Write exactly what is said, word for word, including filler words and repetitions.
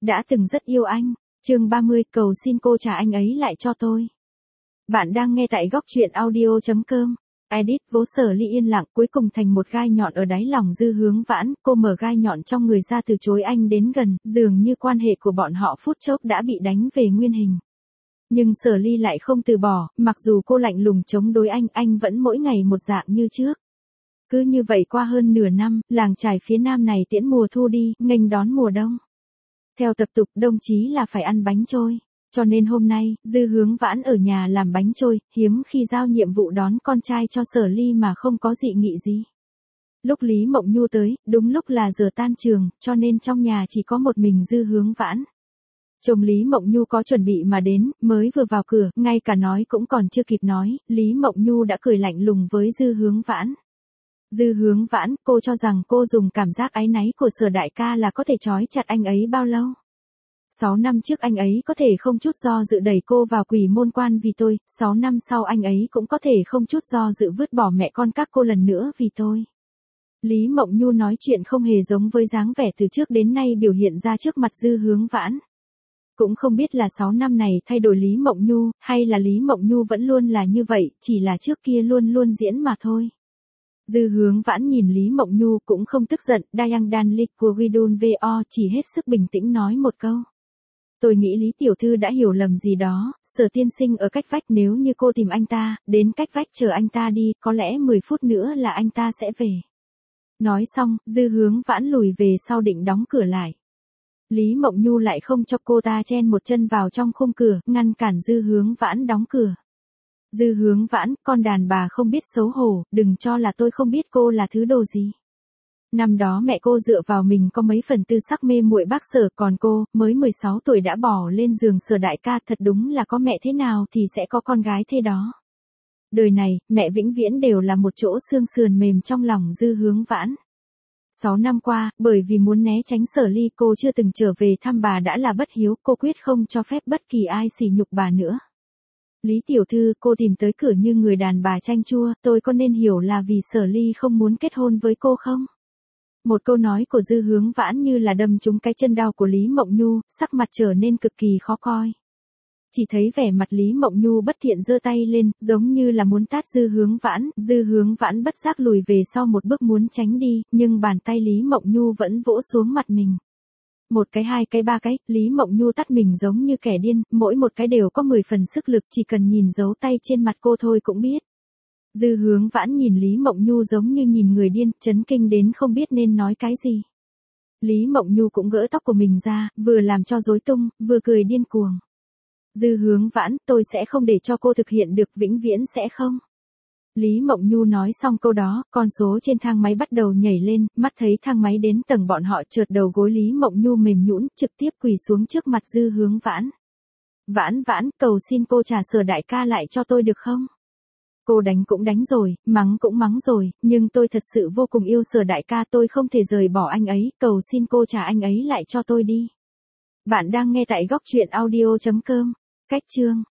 đã từng rất yêu anh. Chương ba mươi, cầu xin cô trả anh ấy lại cho tôi. Bạn đang nghe tại góc truyện audio chấm com. Edit vỗ Sở Ly yên lặng, cuối cùng thành một gai nhọn ở đáy lòng Dư Hướng Vãn, cô mở gai nhọn trong người ra từ chối anh đến gần, dường như quan hệ của bọn họ phút chốc đã bị đánh về nguyên hình. Nhưng Sở Ly lại không từ bỏ, mặc dù cô lạnh lùng chống đối anh, anh vẫn mỗi ngày một dạng như trước. Cứ như vậy qua hơn nửa năm, làng chài phía nam này tiễn mùa thu đi, nghênh đón mùa đông. Theo tập tục, đông chí là phải ăn bánh trôi. Cho nên hôm nay, Dư Hướng Vãn ở nhà làm bánh trôi, hiếm khi giao nhiệm vụ đón con trai cho Sở Ly mà không có dị nghị gì. Lúc Lý Mộng Nhu tới, đúng lúc là giờ tan trường, cho nên trong nhà chỉ có một mình Dư Hướng Vãn. Chồng Lý Mộng Nhu có chuẩn bị mà đến, mới vừa vào cửa, ngay cả nói cũng còn chưa kịp nói, Lý Mộng Nhu đã cười lạnh lùng với Dư Hướng Vãn. Dư Hướng Vãn, cô cho rằng cô dùng cảm giác áy náy của Sở đại ca là có thể trói chặt anh ấy bao lâu? Sáu năm trước anh ấy có thể không chút do dự đẩy cô vào quỷ môn quan vì tôi, sáu năm sau anh ấy cũng có thể không chút do dự vứt bỏ mẹ con các cô lần nữa vì tôi. Lý Mộng Nhu nói chuyện không hề giống với dáng vẻ từ trước đến nay biểu hiện ra trước mặt Dư Hướng Vãn. Cũng không biết là sáu năm này thay đổi Lý Mộng Nhu, hay là Lý Mộng Nhu vẫn luôn là như vậy, chỉ là trước kia luôn luôn diễn mà thôi. Dư Hướng Vãn nhìn Lý Mộng Nhu cũng không tức giận, Dayang Dan Lik của Widun Vo chỉ hết sức bình tĩnh nói một câu. Tôi nghĩ Lý tiểu thư đã hiểu lầm gì đó, Sở tiên sinh ở cách vách, nếu như cô tìm anh ta, đến cách vách chờ anh ta đi, có lẽ mười phút nữa là anh ta sẽ về. Nói xong, Dư Hướng Vãn lùi về sau định đóng cửa lại. Lý Mộng Nhu lại không cho cô ta chen một chân vào trong khung cửa, ngăn cản Dư Hướng Vãn đóng cửa. Dư Hướng Vãn, con đàn bà không biết xấu hổ, đừng cho là tôi không biết cô là thứ đồ gì. Năm đó mẹ cô dựa vào mình có mấy phần tư sắc mê muội bác Sở, còn cô, mới mười sáu tuổi đã bỏ lên giường Sở đại ca, thật đúng là có mẹ thế nào thì sẽ có con gái thế đó. Đời này, mẹ vĩnh viễn đều là một chỗ xương sườn mềm trong lòng Dư Hướng Vãn. Sáu năm qua, bởi vì muốn né tránh Sở Ly, cô chưa từng trở về thăm bà đã là bất hiếu, cô quyết không cho phép bất kỳ ai sỉ nhục bà nữa. Lý tiểu thư, cô tìm tới cửa như người đàn bà chanh chua, tôi có nên hiểu là vì Sở Ly không muốn kết hôn với cô không? Một câu nói của Dư Hướng Vãn như là đâm trúng cái chân đau của Lý Mộng Nhu, sắc mặt trở nên cực kỳ khó coi. Chỉ thấy vẻ mặt Lý Mộng Nhu bất thiện giơ tay lên, giống như là muốn tát Dư Hướng Vãn, Dư Hướng Vãn bất giác lùi về sau một bước muốn tránh đi, nhưng bàn tay Lý Mộng Nhu vẫn vỗ xuống mặt mình. Một cái hai cái ba cái, Lý Mộng Nhu tát mình giống như kẻ điên, mỗi một cái đều có mười phần sức lực, chỉ cần nhìn dấu tay trên mặt cô thôi cũng biết. Dư Hướng Vãn nhìn Lý Mộng Nhu giống như nhìn người điên, chấn kinh đến không biết nên nói cái gì. Lý Mộng Nhu cũng gỡ tóc của mình ra, vừa làm cho rối tung, vừa cười điên cuồng. Dư Hướng Vãn, tôi sẽ không để cho cô thực hiện được, vĩnh viễn sẽ không. Lý Mộng Nhu nói xong câu đó, con số trên thang máy bắt đầu nhảy lên, mắt thấy thang máy đến tầng bọn họ chợt đầu gối Lý Mộng Nhu mềm nhũn, trực tiếp quỳ xuống trước mặt Dư Hướng Vãn. Vãn Vãn, cầu xin cô trả Sở đại ca lại cho tôi được không? Cô đánh cũng đánh rồi, mắng cũng mắng rồi, nhưng tôi thật sự vô cùng yêu Sở đại ca, tôi không thể rời bỏ anh ấy, cầu xin cô trả anh ấy lại cho tôi đi. Bạn đang nghe tại góc truyện audio chấm com. Cách chương